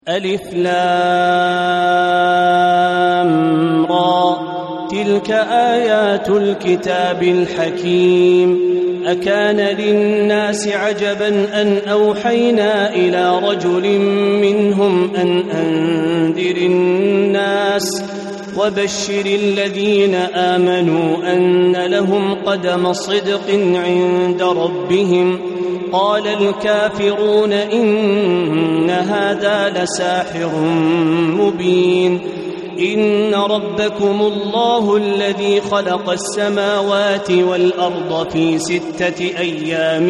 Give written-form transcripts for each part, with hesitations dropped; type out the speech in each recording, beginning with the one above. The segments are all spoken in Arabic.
ألف لام را تلك آيات الكتاب الحكيم أكان للناس عجبا أن أوحينا إلى رجل منهم أن أنذر الناس وبشر الذين آمنوا أن لهم قدم صدق عند ربهم قال الكافرون إن هذا لساحر مبين إن ربكم الله الذي خلق السماوات والأرض في 6 أيام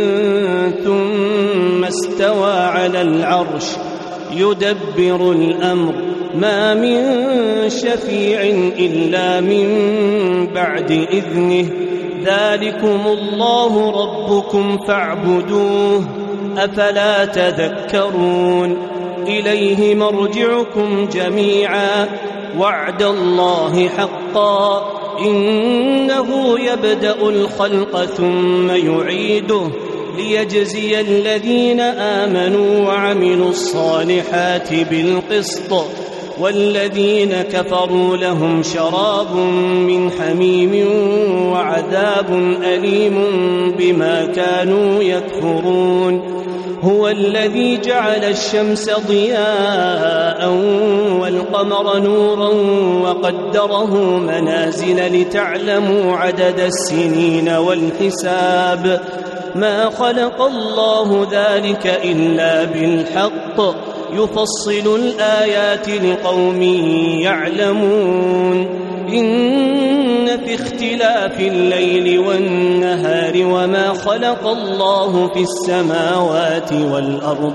ثم استوى على العرش يدبر الأمر ما من شفيع إلا من بعد إذنه ذلكم الله ربكم فاعبدوه أفلا تذكرون إليه مرجعكم جميعا وعد الله حقا إنه يبدأ الخلق ثم يعيده ليجزي الذين آمنوا وعملوا الصالحات بالقسط والذين كفروا لهم شراب من حميم وعذاب أليم بما كانوا يكفرون هو الذي جعل الشمس ضياء والقمر نورا وقدره منازل لتعلموا عدد السنين والحساب ما خلق الله ذلك إلا بالحق يفصل الآيات لقوم يعلمون إن في اختلاف الليل والنهار وما خلق الله في السماوات والأرض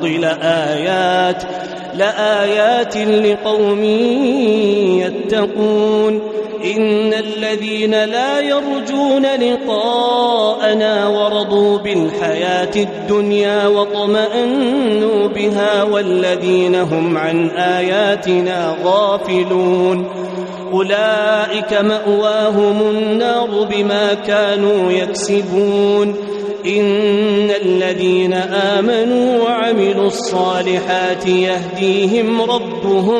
لآيات لقوم يتقون إن الذين لا يرجون لقاءنا ورضوا بالحياة الدنيا واطمأنوا بها والذين هم عن آياتنا غافلون أولئك مأواهم النار بما كانوا يكسبون إن الذين آمنوا وعملوا الصالحات يهديهم ربهم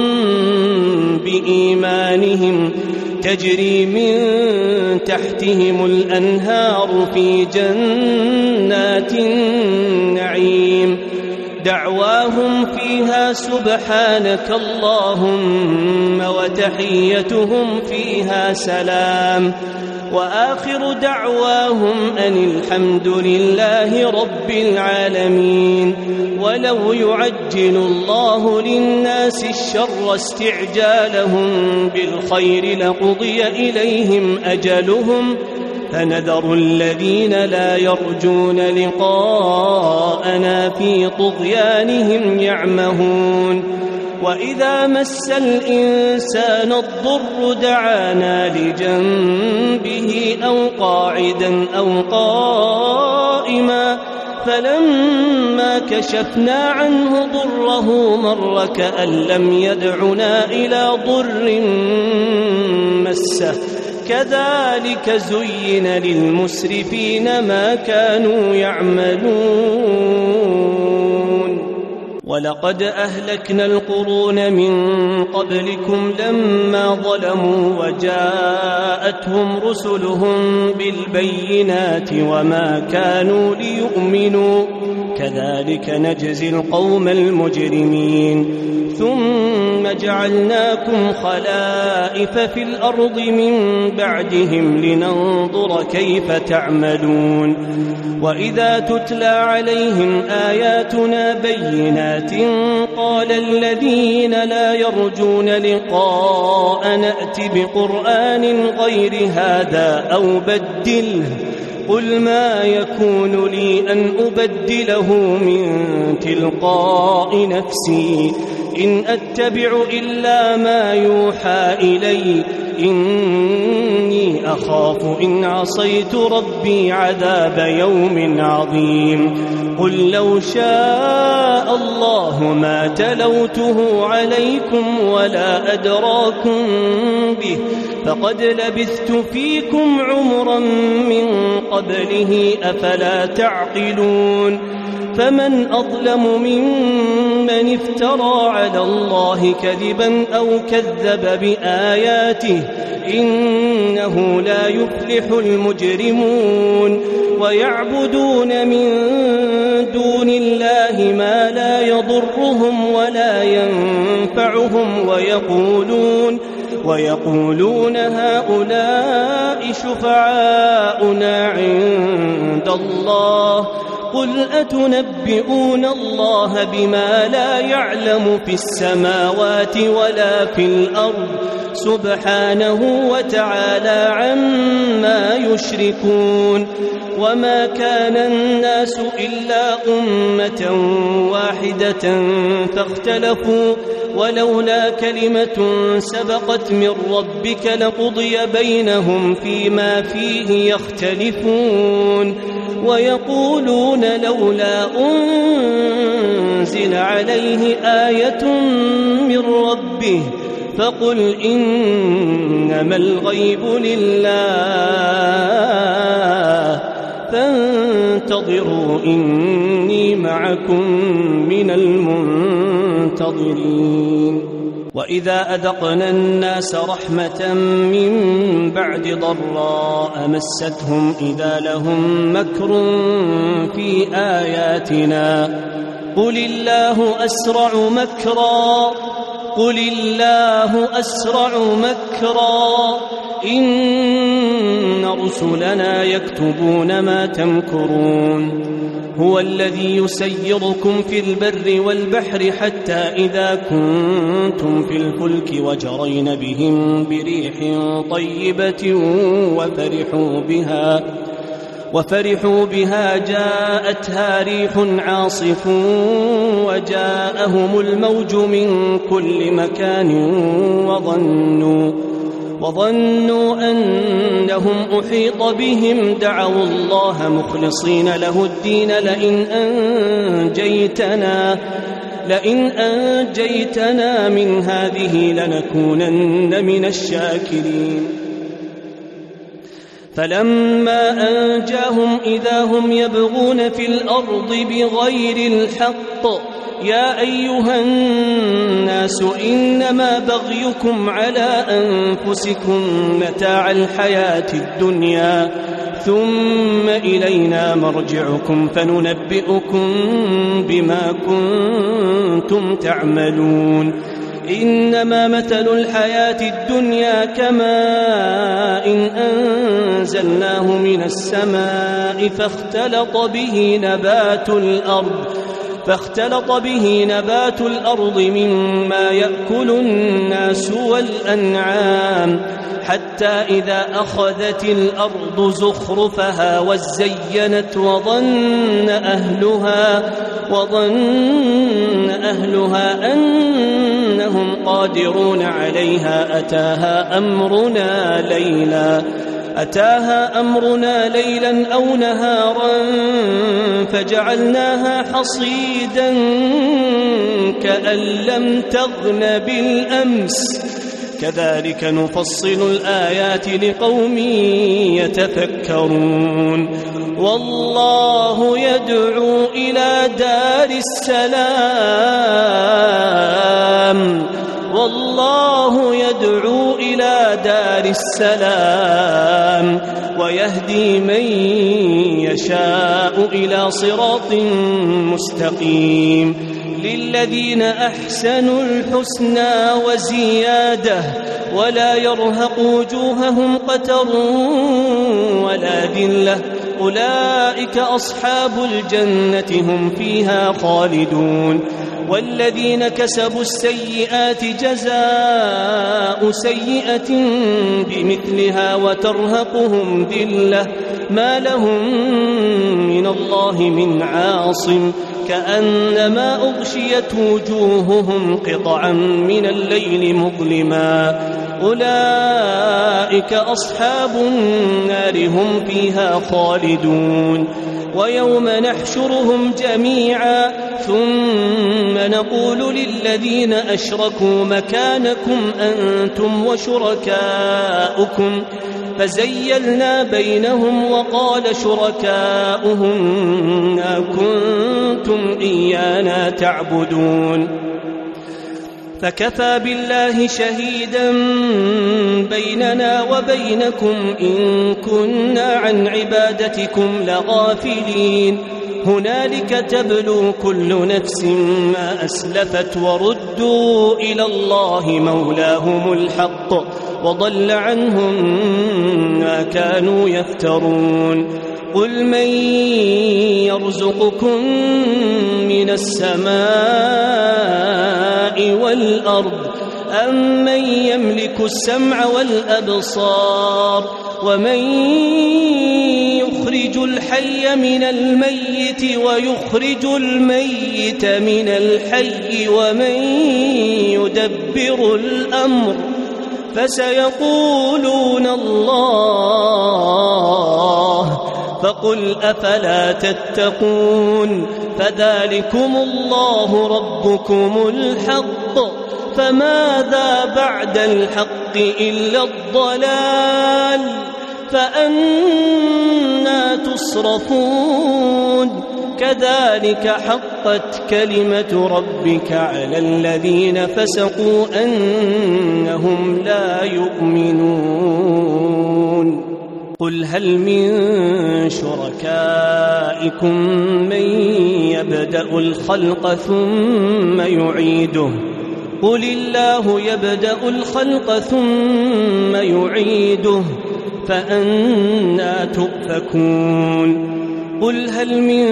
بإيمانهم تجري من تحتهم الأنهار في جنات النعيم دعواهم فيها سبحانك اللهم وتحيتهم فيها سلام وآخر دعواهم أن الحمد لله رب العالمين ولو يعجل الله للناس الشر استعجالهم بالخير لقضي إليهم أجلهم فنذر الذين لا يرجون لقاءنا في طغيانهم يعمهون وإذا مس الإنسان الضر دعانا لجنبه أو قاعدا أو قائما فلما كشفنا عنه ضره مر كأن لم يدعنا إلى ضر مسه كذلك زين للمسرفين ما كانوا يعملون ولقد أهلكنا القرون من قبلكم لما ظلموا وجاءتهم رسلهم بالبينات وما كانوا ليؤمنوا كذلك نجزي القوم المجرمين ثم جعلناكم خلائف في الأرض من بعدهم لننظر كيف تعملون وإذا تتلى عليهم آياتنا بينات قال الذين لا يرجون لقاء نأت بقرآن غير هذا أو بدله قل ما يكون لي أن أبدله من تلقاء نفسي إن أتبع إلا ما يوحى إلي إني أخاف إن عصيت ربي عذاب يوم عظيم قل لو شاء الله ما تلوته عليكم ولا أدراكم به فقد لبثت فيكم عمرا من قبله أفلا تعقلون فمن أظلم ممن افترى على الله كذبا أو كذب بآياته إنه لا يفلح المجرمون ويعبدون من دون الله ما لا يضرهم ولا ينفعهم ويقولون هؤلاء شفعاؤنا عند الله قل أتنبئون الله بما لا يعلم في السماوات ولا في الأرض سبحانه وتعالى عما يشركون وما كان الناس إلا أمة واحدة فاختلفوا ولولا كلمة سبقت من ربك لقضي بينهم فيما فيه يختلفون ويقولون لولا أنزل عليه آية من ربه فقل إنما الغيب لله فانتظروا إني معكم من المنتظرين وإذا أذقنا الناس رحمة من بعد ضراء مستهم إذا لهم مكر في آياتنا قل الله أسرع مكرا إن رسلنا يكتبون ما تمكرون هو الذي يسيركم في البر والبحر حتى إذا كنتم في الفلك وجرين بهم بريح طيبة وفرحوا بها جاءتها ريح عاصف وجاءهم الموج من كل مكان وظنوا أنهم أحيط بهم دعوا الله مخلصين له الدين لئن أنجيتنا من هذه لنكونن من الشاكرين فلما أنجاهم إذا هم يبغون في الأرض بغير الحق يا أيها الناس إنما بغيكم على أنفسكم متاع الحياة الدنيا ثم إلينا مرجعكم فننبئكم بما كنتم تعملون إنما مثل الحياة الدنيا كماء إن أنزلناه من السماء فاختلط به نبات الأرض مما يأكل الناس والأنعام حتى إذا أخذت الأرض زخرفها وزينت وظن أهلها أنهم قادرون عليها أتاها أمرنا ليلا أو نهارا فجعلناها حصيدا كأن لم تغن بالأمس كذلك نفصل الآيات لقوم يتفكرون والله يدعو إلى دار السلام ويهدي من يشاء إلى صراط مستقيم للذين أحسنوا الحسنى وزيادة ولا يرهق وجوههم قتر ولا ذلة أولئك أصحاب الجنة هم فيها خالدون والذين كسبوا السيئات جزاء سيئة بمثلها وترهقهم ذلة ما لهم من الله من عاصم كأنما أغشيت وجوههم قطعا من الليل مظلما أولئك أصحاب النار هم فيها خالدون ويوم نحشرهم جميعا ثم نقول للذين أشركوا مكانكم أنتم فزيلنا بينهم وقال شركاؤهم ما كنتم إيانا تعبدون فكفى بالله شهيدا بيننا وبينكم إن كنا عن عبادتكم لغافلين هنالك تبلو كل نفس ما أسلفت وردوا إلى الله مولاهم الحق وضل عنهم ما كانوا يفترون قل من يرزقكم من السماء والأرض أم من يملك السمع والأبصار ومن يخرج الحي من الميت ويخرج الميت من الحي ومن يدبر الأمر فسيقولون الله فقل أفلا تتقون فذلكم الله ربكم الحق فماذا بعد الحق إلا الضلال فأنى تصرفون كذلك حقت كلمة ربك على الذين فسقوا أنهم لا يؤمنون قل هل من شركائكم من يبدأ الخلق ثم يعيده قل الله يبدأ الخلق ثم يعيده فأنى تؤفكون قل هل من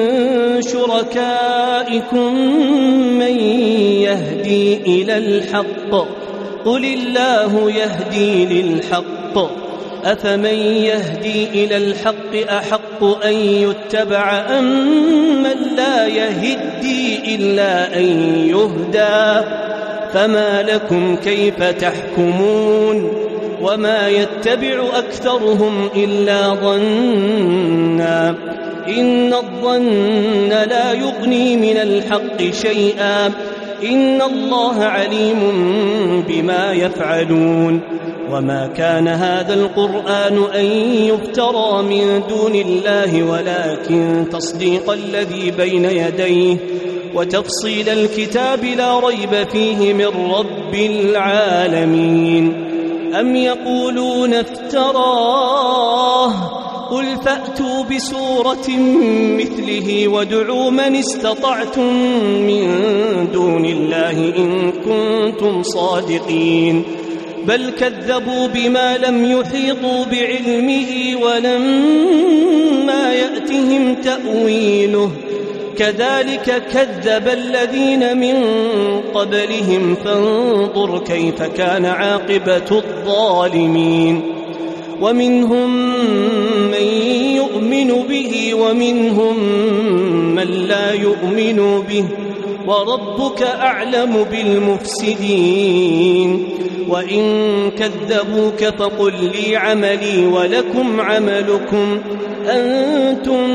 شركائكم من يهدي إلى الحق قل الله يهدي للحق أفمن يهدي إلى الحق أحق أن يتبع أم من لا يهدي إلا أن يهدى فما لكم كيف تحكمون وما يتبع أكثرهم إلا ظنا إن الظن لا يغني من الحق شيئا إن الله عليم بما يفعلون وما كان هذا القرآن أن يفترى من دون الله ولكن تصديق الذي بين يديه وتفصيل الكتاب لا ريب فيه من رب العالمين أم يقولون افتراه قل فأتوا بسورة مثله وادعوا من استطعتم من دون الله إن كنتم صادقين بل كذبوا بما لم يحيطوا بعلمه ولما يأتهم تأويله كذلك كذب الذين من قبلهم فانظر كيف كان عاقبة الظالمين ومنهم من يؤمن به ومنهم من لا يؤمن به وربك أعلم بالمفسدين وإن كذبوك فقل لي عملي ولكم عملكم أنتم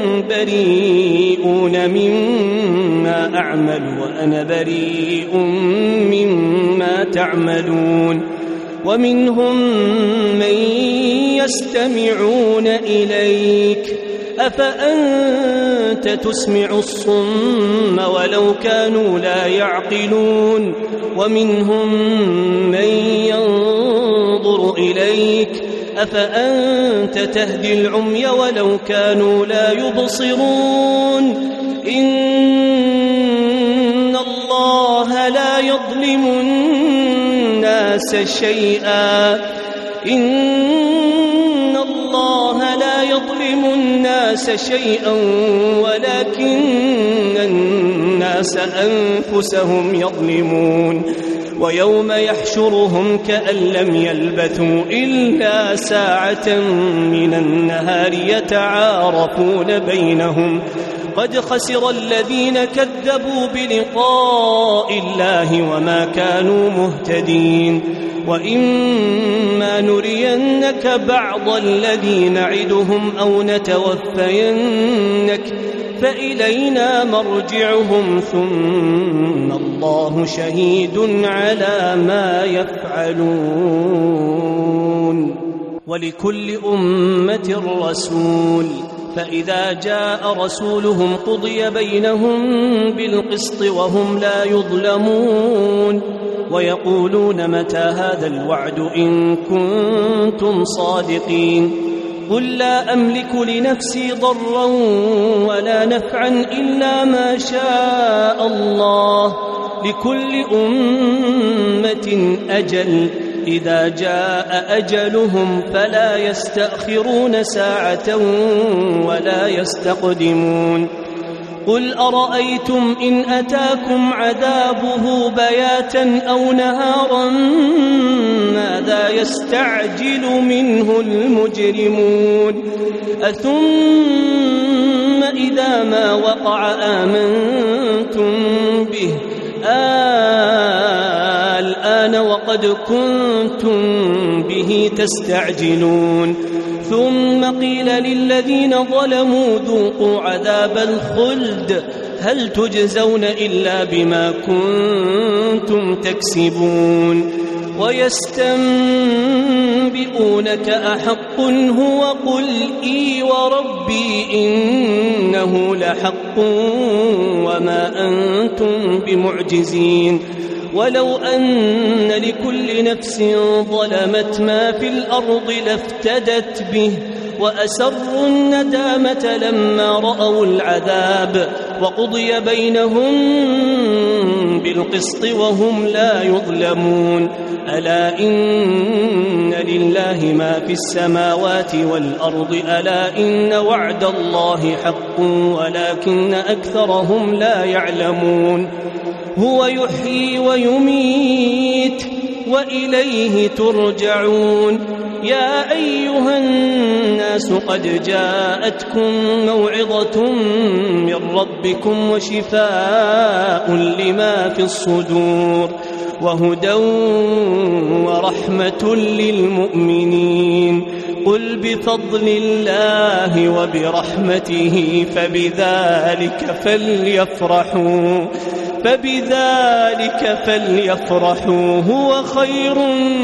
بريئون مما أعمل وأنا بريء مما تعملون ومنهم من يستمعون إليك أفأنت تسمع الصم ولو كانوا لا يعقلون ومنهم من ينظر إليك أفأنت تهدي العمي ولو كانوا لا يبصرون إن الله لا يظلم الناس شيئا إن الله لا يظلم الناس شيئا ولكن الناس أنفسهم يظلمون ويوم يحشرهم كأن لم يلبثوا إلا ساعة من النهار يتعارفون بينهم قد خسر الذين كذبوا بلقاء الله وما كانوا مهتدين وإما نرينك بعض الذي نعدهم أو نتوفينك فإلينا مرجعهم ثم الله شهيد على ما يفعلون ولكل أمة رسول، فإذا جاء رسولهم قضي بينهم بالقسط وهم لا يظلمون. ويقولون متى هذا الوعد إن كنتم صادقين. قل لا أملك لنفسي ضرا ولا نفعا إلا ما شاء الله، لكل أمة أجل، إذا جاء أجلهم فلا يستأخرون ساعة ولا يستقدمون. قل أرأيتم إن أتاكم عذابه بياتا أو نهارا ماذا يستعجل منه المجرمون؟ أثم إذا ما وقع آمنتم به الآن وقد كنتم به تستعجلون. ثم قيل للذين ظلموا ذوقوا عذاب الخلد هل تجزون إلا بما كنتم تكسبون. ويستنبئونك أحق هو؟ قل إي وربي إنه لحق وما أنتم بمعجزين. ولو أن لكل نفس ظلمت ما في الأرض لافتدت به وأسروا الندامة لما رأوا العذاب وقضي بينهم بالقسط وهم لا يظلمون. ألا إن لله ما في السماوات والأرض ألا إن وعد الله حق ولكن أكثرهم لا يعلمون. هو يحيي ويميت وإليه ترجعون. يا أيها الناس قد جاءتكم موعظة من ربكم وشفاء لما في الصدور وهدى ورحمة للمؤمنين. قل بفضل الله وبرحمته فبذلك فليفرحوا هو خير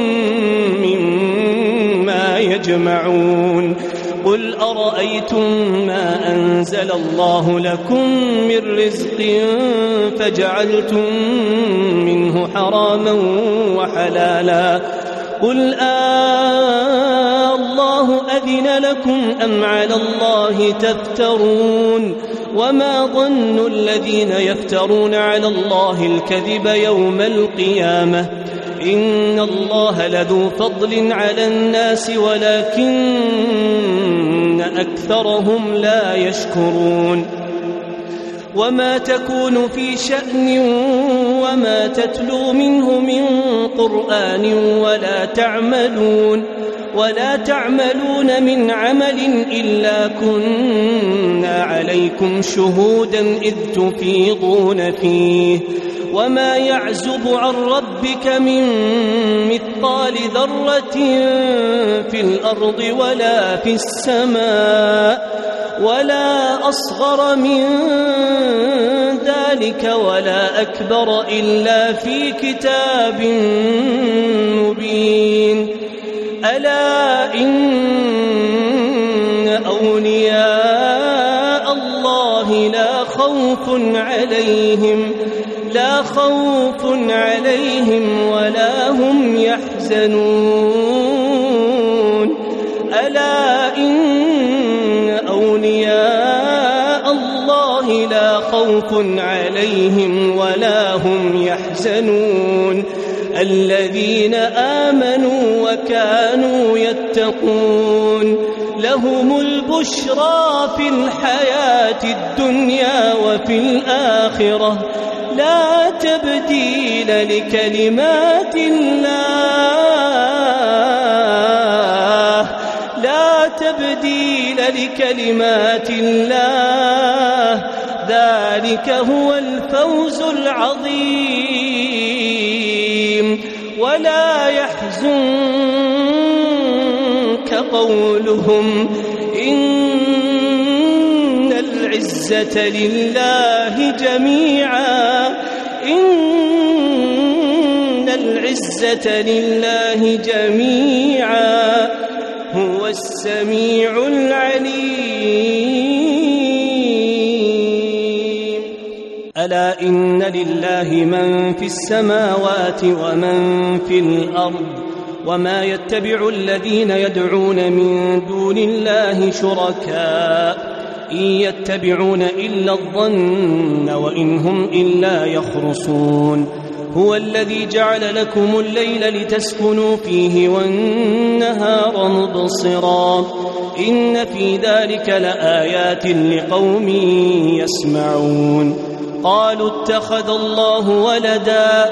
مما يجمعون. قل أرأيتم ما أنزل الله لكم من رزق فجعلتم منه حراما وحلالا قل الله أذن لكم أم على الله تفترون. وما ظن الذين يفترون على الله الكذب يوم القيامة إن الله لذو فضل على الناس ولكن أكثرهم لا يشكرون. وما تكون في شأن وما تتلو منه من قرآن ولا تعملون من عمل إلا كنا عليكم شهودا إذ تفيضون فيه. وما يعزب عن ربك من مثقال ذرة في الأرض ولا في السماء ولا أصغر من ذلك ولا أكبر إلا في كتاب مبين. ألا إن أولياء الله لا خوف عليهم ولا هم يحزنون. ألا إن أولياء الله لا خوف عليهم ولا هم يحزنون الذين آمنوا وكانوا يتقون. لهم البشرى في الحياة الدنيا وفي الآخرة لا تبديل لكلمات الله ذلك هو الفوز العظيم. ولا يحزنك قولهم إن العزة لله جميعا هو السميع العليم. ألا إن لله من في السماوات ومن في الأرض وما يتبع الذين يدعون من دون الله شركاء إن يتبعون إلا الظن وإن هم إلا يخرصون. هو الذي جعل لكم الليل لتسكنوا فيه والنهار مبصرا إن في ذلك لآيات لقوم يسمعون. قالوا اتخذ الله ولدا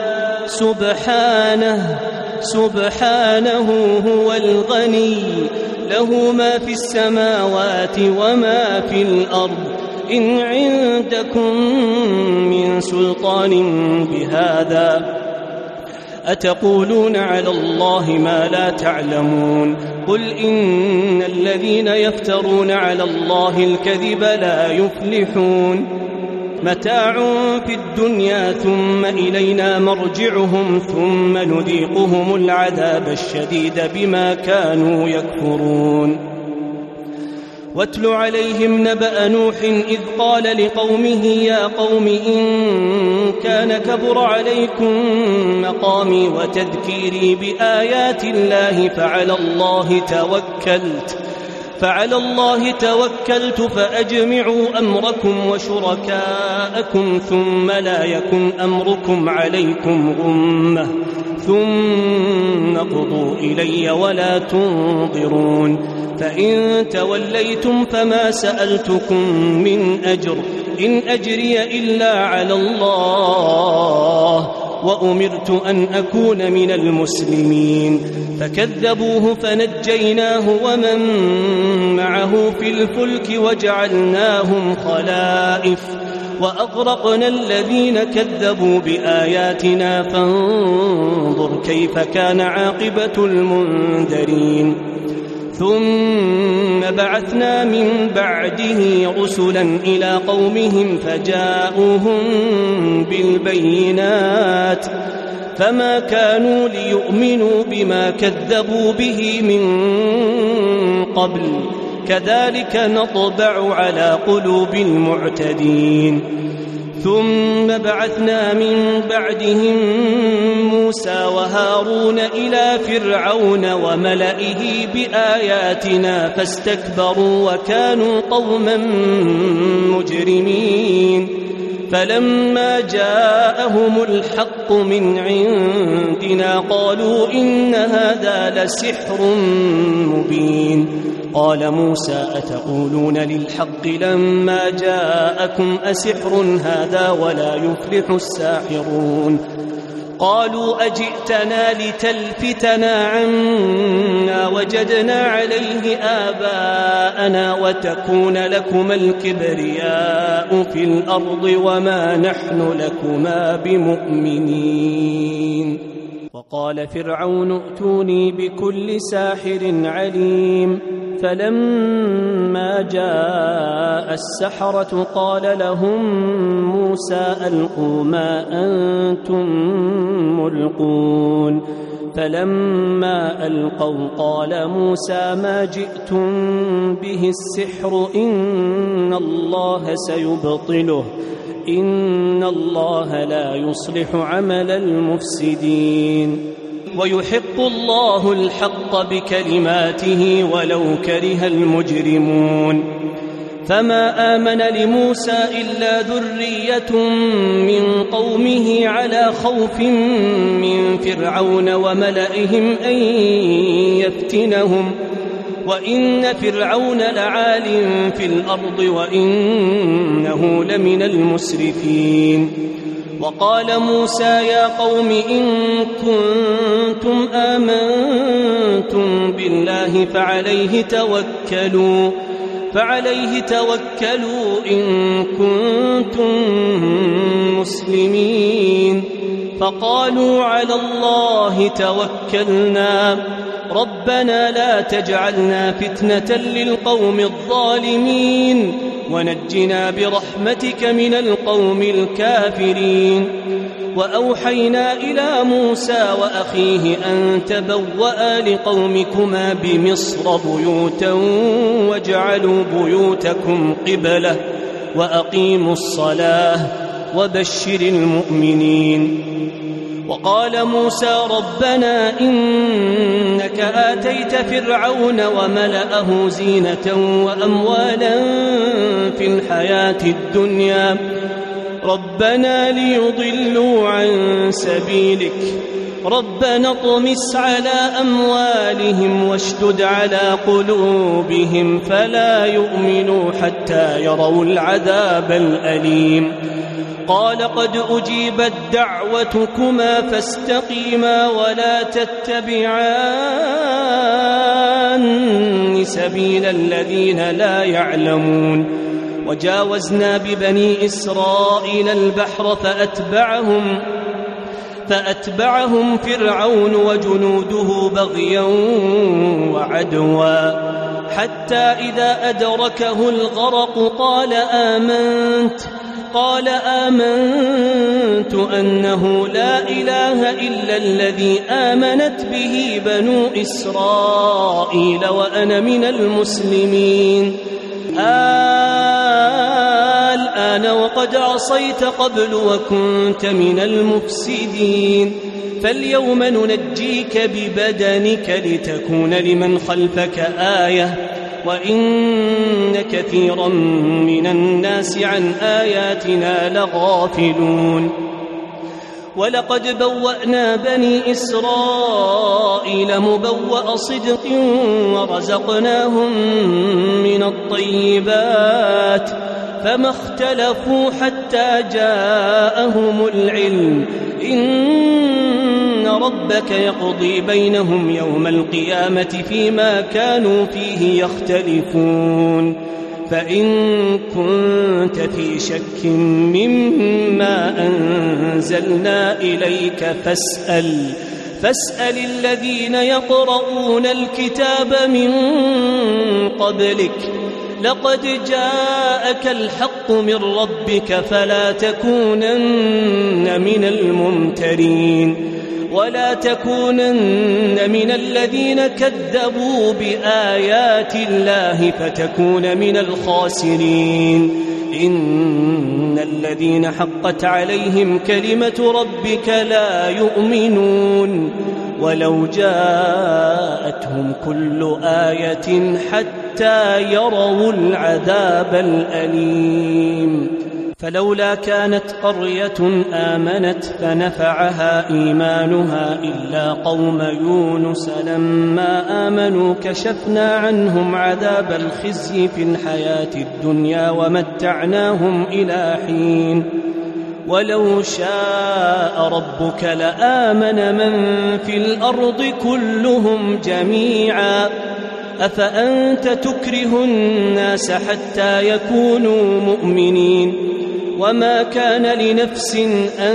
سبحانه هو الغني له ما في السماوات وما في الأرض إن عندكم من سلطان بهذا أتقولون على الله ما لا تعلمون. قل إن الذين يفترون على الله الكذب لا يفلحون. متاع في الدنيا ثم إلينا مرجعهم ثم نذيقهم العذاب الشديد بما كانوا يكفرون. واتل عليهم نبأ نوح إذ قال لقومه يا قوم إن كان كبر عليكم مقامي وتذكيري بآيات الله فعلى الله توكلت فأجمعوا أمركم وشركاءكم ثم لا يكن أمركم عليكم غمة ثم اقضوا إلي ولا تنظرون. فإن توليتم فما سألتكم من أجر إن أجري إلا على الله وأمرت أن أكون من المسلمين. فكذبوه فنجيناه ومن معه في الفلك وجعلناهم خلائف وأغرقنا الذين كذبوا بآياتنا فانظر كيف كان عاقبة المنذرين. ثم بعثنا من بعده رسلا إلى قومهم فجاءوهم بالبينات فما كانوا ليؤمنوا بما كذبوا به من قبل كذلك نطبع على قلوب المعتدين. ثم بعثنا من بعدهم موسى وهارون إلى فرعون وملئه بآياتنا فاستكبروا وكانوا قوما مجرمين. فلما جاءهم الحق من عندنا قالوا إن هذا لسحر مبين. قال موسى أتقولون للحق لما جاءكم أسحر هذا ولا يفلح الساحرون. قالوا أجئتنا لتلفتنا عما وجدنا عليه آباءنا وتكون لكما الكبرياء في الأرض وما نحن لكما بمؤمنين. وقال فرعون ائتوني بكل ساحر عليم. فلما جاء السحرة قال لهم موسى ألقوا ما أنتم ملقون. فلما ألقوا قال موسى ما جئتم به السحر إن الله سيبطله إن الله لا يصلح عمل المفسدين. ويحق الله الحق بكلماته ولو كره المجرمون. فما آمن لموسى إلا ذرية من قومه على خوف من فرعون وملئهم أن يفتنهم وإن فرعون لعال في الأرض وإنه لمن المسرفين. وقال موسى يا قوم إن كنتم آمنتم بالله فعليه توكلوا إن كنتم مسلمين. فقالوا على الله توكلنا ربنا لا تجعلنا فتنة للقوم الظالمين ونجنا برحمتك من القوم الكافرين. وأوحينا إلى موسى وأخيه أن تبوأ لقومكما بمصر بيوتا واجعلوا بيوتكم قبلة وأقيموا الصلاة وبشر المؤمنين. وقال موسى ربنا إنك آتيت فرعون وملأه زينة وأموالا في الحياة الدنيا ربنا ليضلوا عن سبيلك ربنا اطمس على أموالهم واشدد على قلوبهم فلا يؤمنوا حتى يروا العذاب الأليم. قال قد أجيبت دعوتكما فاستقيما ولا تتبعان سبيل الذين لا يعلمون. وجاوزنا ببني إسرائيل البحر فأتبعهم فرعون وجنوده بغيا وعدوا حتى إذا أدركه الغرق قال آمنت أنه لا إله إلا الذي آمنت به بنو إسرائيل وأنا من المسلمين. الآن وقد عصيت قبل وكنت من المفسدين فاليوم ننجيك ببدنك لتكون لمن خلفك آية وإن كثيرا من الناس عن آياتنا لغافلون. ولقد بوأنا بني إسرائيل مبوأ صدق ورزقناهم من الطيبات فما اختلفوا حتى جاءهم العلم إن ربك يقضي بينهم يوم القيامة فيما كانوا فيه يختلفون. فإن كنت في شك مما أنزلنا إليك فاسأل الذين يقرؤون الكتاب من قبلك لقد جاءك الحق من ربك فلا تكونن من الممترين ولا تكونن من الذين كذبوا بآيات الله فتكون من الخاسرين. إن الذين حقت عليهم كلمة ربك لا يؤمنون ولو جاءتهم كل آية حتى يروا العذاب الأليم. فلولا كانت قرية آمنت فنفعها إيمانها إلا قوم يونس لما آمنوا كشفنا عنهم عذاب الخزي في الحياة الدنيا ومتعناهم إلى حين. ولو شاء ربك لآمن من في الأرض كلهم جميعا أفأنت تكره الناس حتى يكونوا مؤمنين وما كان لنفس أن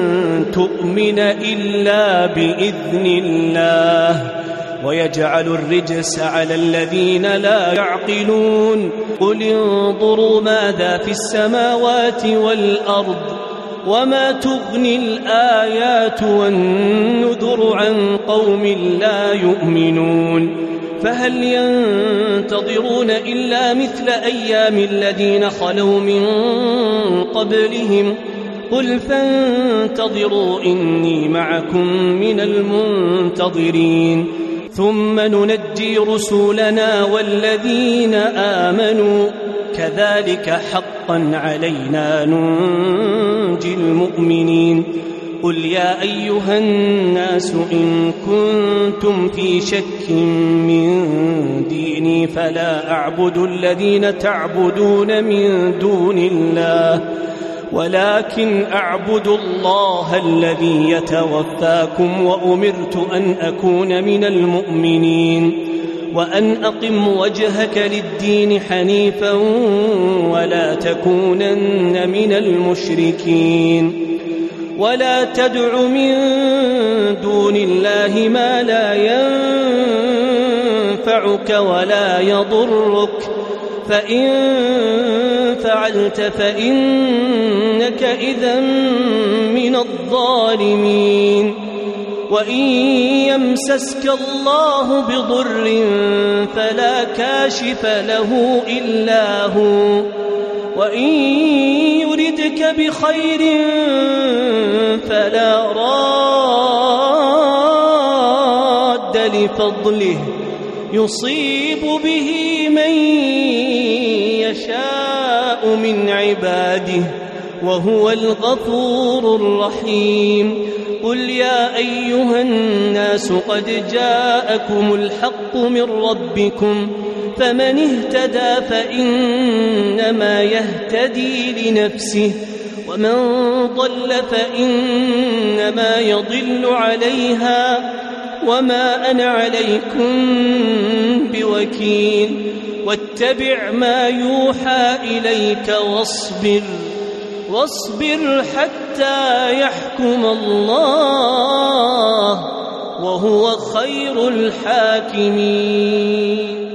تؤمن إلا بإذن الله ويجعل الرجس على الذين لا يعقلون. قل انظروا ماذا في السماوات والأرض وما تغني الآيات والنذر عن قوم لا يؤمنون. فهل ينتظرون إلا مثل أيام الذين خلوا من قبلهم قل فانتظروا إني معكم من المنتظرين ثم ننجي رسولنا والذين آمنوا كذلك حقا علينا ننجي المؤمنين. قل يا أيها الناس إن كنتم في شك من ديني فلا أعبد الذين تعبدون من دون الله ولكن أعبد الله الذي يتوفاكم وأمرت أن أكون من المؤمنين وأن أقم وجهك للدين حنيفا ولا تكونن من المشركين ولا تدع من دون الله ما لا ينفعك ولا يضرك فإن فعلت فعلت فإنك إذا من الظالمين. وإن يمسسك الله بضر فلا كاشف له إلا هو، وإن يردك بخير فلا راد لفضله يصيب به من يشاء من عباده وهو الغفور الرحيم. قل يا أيها الناس قد جاءكم الحق من ربكم، فمن اهتدى فإنما يهتدي لنفسه، ومن ضل فإنما يضل عليها، وما أنا عليكم بوكيل. واتبع ما يوحى إليك واصبر حتى يحكم الله وهو خير الحاكمين.